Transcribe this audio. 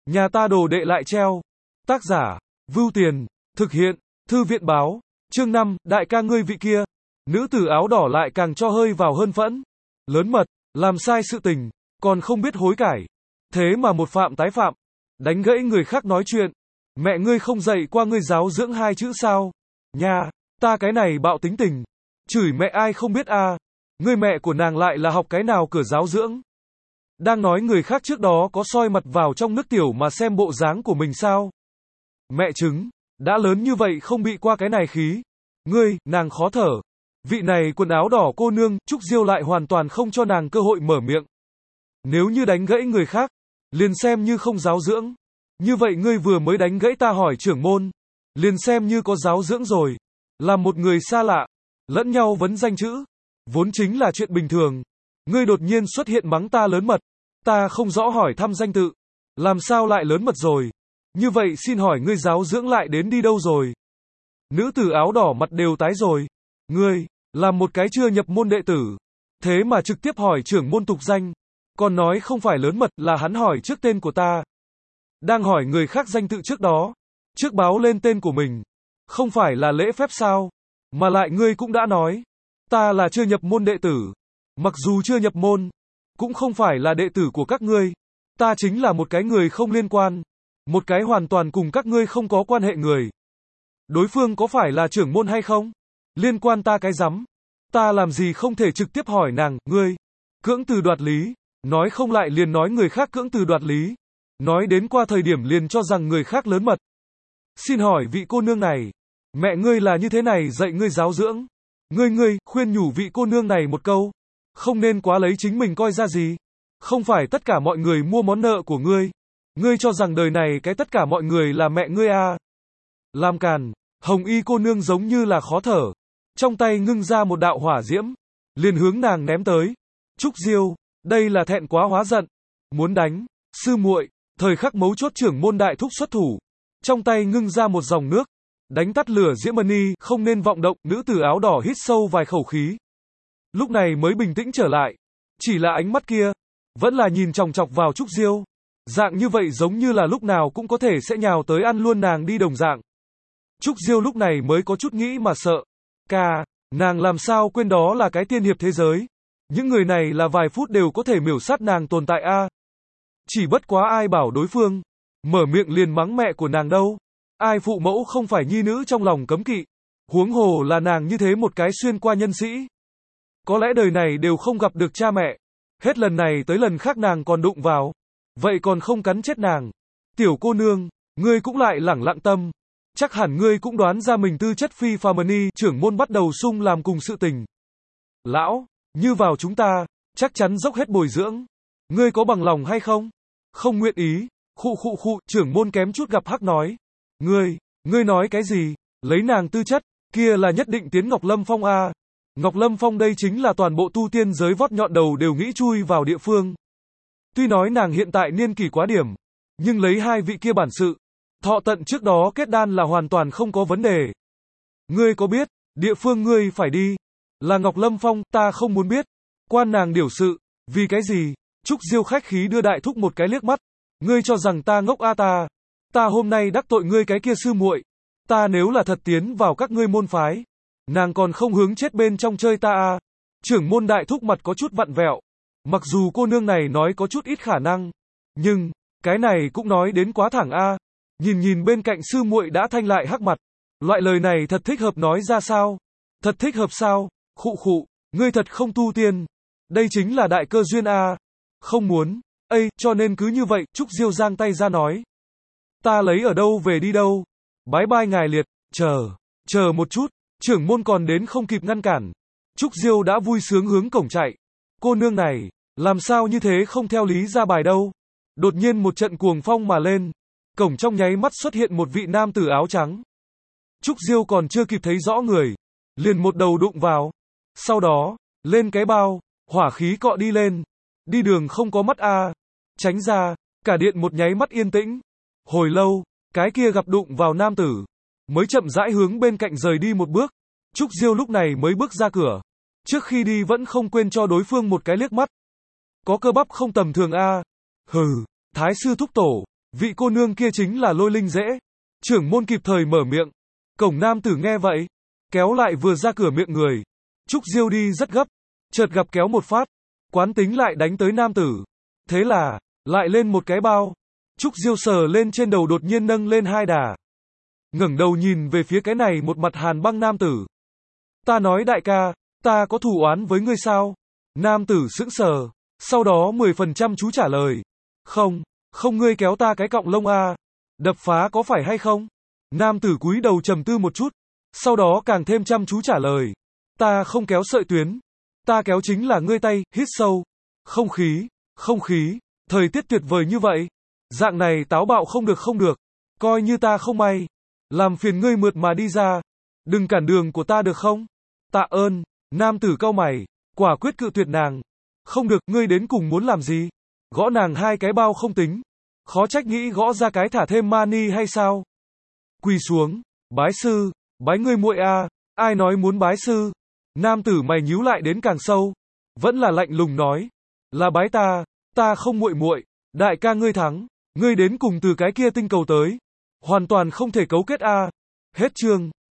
Nhà ta đồ đệ lại treo. Tác giả, Vưu Tiền, thực hiện, Thư viện báo, chương 5, đại ca ngươi vị kia. Nữ tử áo đỏ lại càng cho hơi vào hơn phẫn. Lớn mật, làm sai sự tình, còn không biết hối cải. Thế mà một phạm tái phạm, đánh gãy người khác nói chuyện. Mẹ ngươi không dạy qua ngươi giáo dưỡng hai chữ sao? Nha, ta cái này bạo tính tình. Chửi mẹ ai không biết a? Ngươi mẹ của nàng lại là học cái nào cửa giáo dưỡng? Đang nói người khác trước đó có soi mặt vào trong nước tiểu mà xem bộ dáng của mình sao? Mẹ chứng, đã lớn như vậy không bị qua cái này khí. Ngươi, nàng khó thở. Vị này quần áo đỏ cô nương, Trúc Diêu lại hoàn toàn không cho nàng cơ hội mở miệng. Nếu như đánh gãy người khác, liền xem như không giáo dưỡng. Như vậy ngươi vừa mới đánh gãy ta hỏi trưởng môn, liền xem như có giáo dưỡng rồi. Làm một người xa lạ, lẫn nhau vấn danh chữ, vốn chính là chuyện bình thường. Ngươi đột nhiên xuất hiện mắng ta lớn mật, ta không rõ hỏi thăm danh tự, làm sao lại lớn mật rồi? Như vậy xin hỏi ngươi giáo dưỡng lại đến đi đâu rồi? Nữ tử áo đỏ mặt đều tái rồi. Ngươi, làm một cái chưa nhập môn đệ tử, thế mà trực tiếp hỏi trưởng môn tục danh, còn nói không phải lớn mật là hắn hỏi trước tên của ta. Đang hỏi người khác danh tự trước đó, trước báo lên tên của mình, không phải là lễ phép sao? Mà lại ngươi cũng đã nói, ta là chưa nhập môn đệ tử. Mặc dù chưa nhập môn, cũng không phải là đệ tử của các ngươi. Ta chính là một cái người không liên quan, một cái hoàn toàn cùng các ngươi không có quan hệ người. Đối phương có phải là trưởng môn hay không? Liên quan ta cái rắm. Ta làm gì không thể trực tiếp hỏi nàng, ngươi, cưỡng từ đoạt lý, nói không lại liền nói người khác cưỡng từ đoạt lý. Nói đến qua thời điểm liền cho rằng người khác lớn mật. Xin hỏi vị cô nương này, mẹ ngươi là như thế này dạy ngươi giáo dưỡng. Ngươi, khuyên nhủ vị cô nương này một câu. Không nên quá lấy chính mình coi ra gì. Không phải tất cả mọi người mua món nợ của ngươi. Ngươi cho rằng đời này cái tất cả mọi người là mẹ ngươi à. Làm càn, hồng y cô nương giống như là khó thở. Trong tay ngưng ra một đạo hỏa diễm. Liền hướng nàng ném tới. Trúc Diêu, đây là thẹn quá hóa giận. Muốn đánh, sư muội. Thời khắc mấu chốt trưởng môn đại thúc xuất thủ. Trong tay ngưng ra một dòng nước. Đánh tắt lửa diễm mani, không nên vọng động, nữ tử áo đỏ hít sâu vài khẩu khí. Lúc này mới bình tĩnh trở lại. Chỉ là ánh mắt kia, vẫn là nhìn chòng chọc vào Trúc Diêu. Dạng như vậy giống như là lúc nào cũng có thể sẽ nhào tới ăn luôn nàng đi đồng dạng. Trúc Diêu lúc này mới có chút nghĩ mà sợ. Ca, nàng làm sao quên đó là cái tiên hiệp thế giới. Những người này là vài phút đều có thể miểu sát nàng tồn tại a. Chỉ bất quá ai bảo đối phương mở miệng liền mắng mẹ của nàng đâu. Ai phụ mẫu không phải nhi nữ trong lòng cấm kỵ. Huống hồ là nàng như thế một cái xuyên qua nhân sĩ. Có lẽ đời này đều không gặp được cha mẹ. Hết lần này tới lần khác nàng còn đụng vào. Vậy còn không cắn chết nàng. Tiểu cô nương, ngươi cũng lại lẳng lặng tâm. Chắc hẳn ngươi cũng đoán ra mình tư chất phi phàm ni, trưởng môn bắt đầu sung làm cùng sự tình. Lão, như vào chúng ta, chắc chắn dốc hết bồi dưỡng. Ngươi có bằng lòng hay không? Không nguyện ý. Khụ, trưởng môn kém chút gặp hắc nói. Ngươi nói cái gì? Lấy nàng tư chất, kia là nhất định tiến Ngọc Lâm Phong a. Ngọc Lâm Phong đây chính là toàn bộ tu tiên giới vót nhọn đầu đều nghĩ chui vào địa phương. Tuy nói nàng hiện tại niên kỷ quá điểm, nhưng lấy hai vị kia bản sự, thọ tận trước đó kết đan là hoàn toàn không có vấn đề. Ngươi có biết, địa phương ngươi phải đi, là Ngọc Lâm Phong, ta không muốn biết. Quan nàng điều sự, vì cái gì? Trúc Diêu khách khí đưa đại thúc một cái liếc mắt. Ngươi cho rằng ta ngốc a ta? Ta hôm nay đắc tội ngươi cái kia sư muội. Ta nếu là thật tiến vào các ngươi môn phái, nàng còn không hướng chết bên trong chơi ta a. Trưởng môn đại thúc mặt có chút vặn vẹo. Mặc dù cô nương này nói có chút ít khả năng, nhưng cái này cũng nói đến quá thẳng a. Nhìn bên cạnh sư muội đã thanh lại hắc mặt. Loại lời này thật thích hợp nói ra sao? Thật thích hợp sao? Khụ, ngươi thật không tu tiên. Đây chính là đại cơ duyên a. Không muốn. Cho nên cứ như vậy, Trúc Diêu giang tay ra nói. Ta lấy ở đâu về đi đâu? Bái bai ngài liệt, chờ một chút, trưởng môn còn đến không kịp ngăn cản. Trúc Diêu đã vui sướng hướng cổng chạy. Cô nương này, làm sao như thế không theo lý ra bài đâu? Đột nhiên một trận cuồng phong mà lên. Cổng trong nháy mắt xuất hiện một vị nam tử áo trắng. Trúc Diêu còn chưa kịp thấy rõ người, liền một đầu đụng vào. Sau đó, lên cái bao, hỏa khí cọ đi lên. Đi đường không có mắt a. Tránh ra, cả điện một nháy mắt yên tĩnh. Hồi lâu, cái kia gặp đụng vào nam tử, mới chậm rãi hướng bên cạnh rời đi một bước. Trúc Diêu lúc này mới bước ra cửa. Trước khi đi vẫn không quên cho đối phương một cái liếc mắt. Có cơ bắp không tầm thường a. Hừ, thái sư thúc tổ, Vị cô nương kia chính là Lôi Linh Dễ. Trưởng môn kịp thời mở miệng. Cổng nam tử nghe vậy, kéo lại vừa ra cửa miệng người. Trúc Diêu đi rất gấp, chợt gặp kéo một phát, quán tính lại đánh tới nam tử. Thế là, lại lên một cái bao. Trúc Diêu sờ lên trên đầu đột nhiên nâng lên hai đà. Ngẩng đầu nhìn về phía cái này một mặt hàn băng nam tử. Ta nói đại ca, ta có thù oán với ngươi sao? Nam tử sững sờ, sau đó 10% chú trả lời. Không, không ngươi kéo ta cái cọng lông a, đập phá có phải hay không? Nam tử cúi đầu trầm tư một chút, sau đó càng thêm chăm chú trả lời. Ta không kéo sợi tuyến, ta kéo chính là ngươi tay, hít sâu. Không khí, thời tiết tuyệt vời như vậy. Dạng này táo bạo không được, coi như ta không may. Làm phiền ngươi mượt mà đi ra, đừng cản đường của ta được không? Tạ ơn, nam tử cau mày, quả quyết cự tuyệt nàng. Không được, ngươi đến cùng muốn làm gì? Gõ nàng hai cái bao không tính, khó trách nghĩ gõ ra cái thả thêm mani hay sao? Quỳ xuống, bái sư, bái ngươi muội a, ai nói muốn bái sư? Nam tử mày nhíu lại đến càng sâu, vẫn là lạnh lùng nói, là bái ta không muội, đại ca ngươi thắng, ngươi đến cùng từ cái kia tinh cầu tới, hoàn toàn không thể cấu kết a. Hết chương.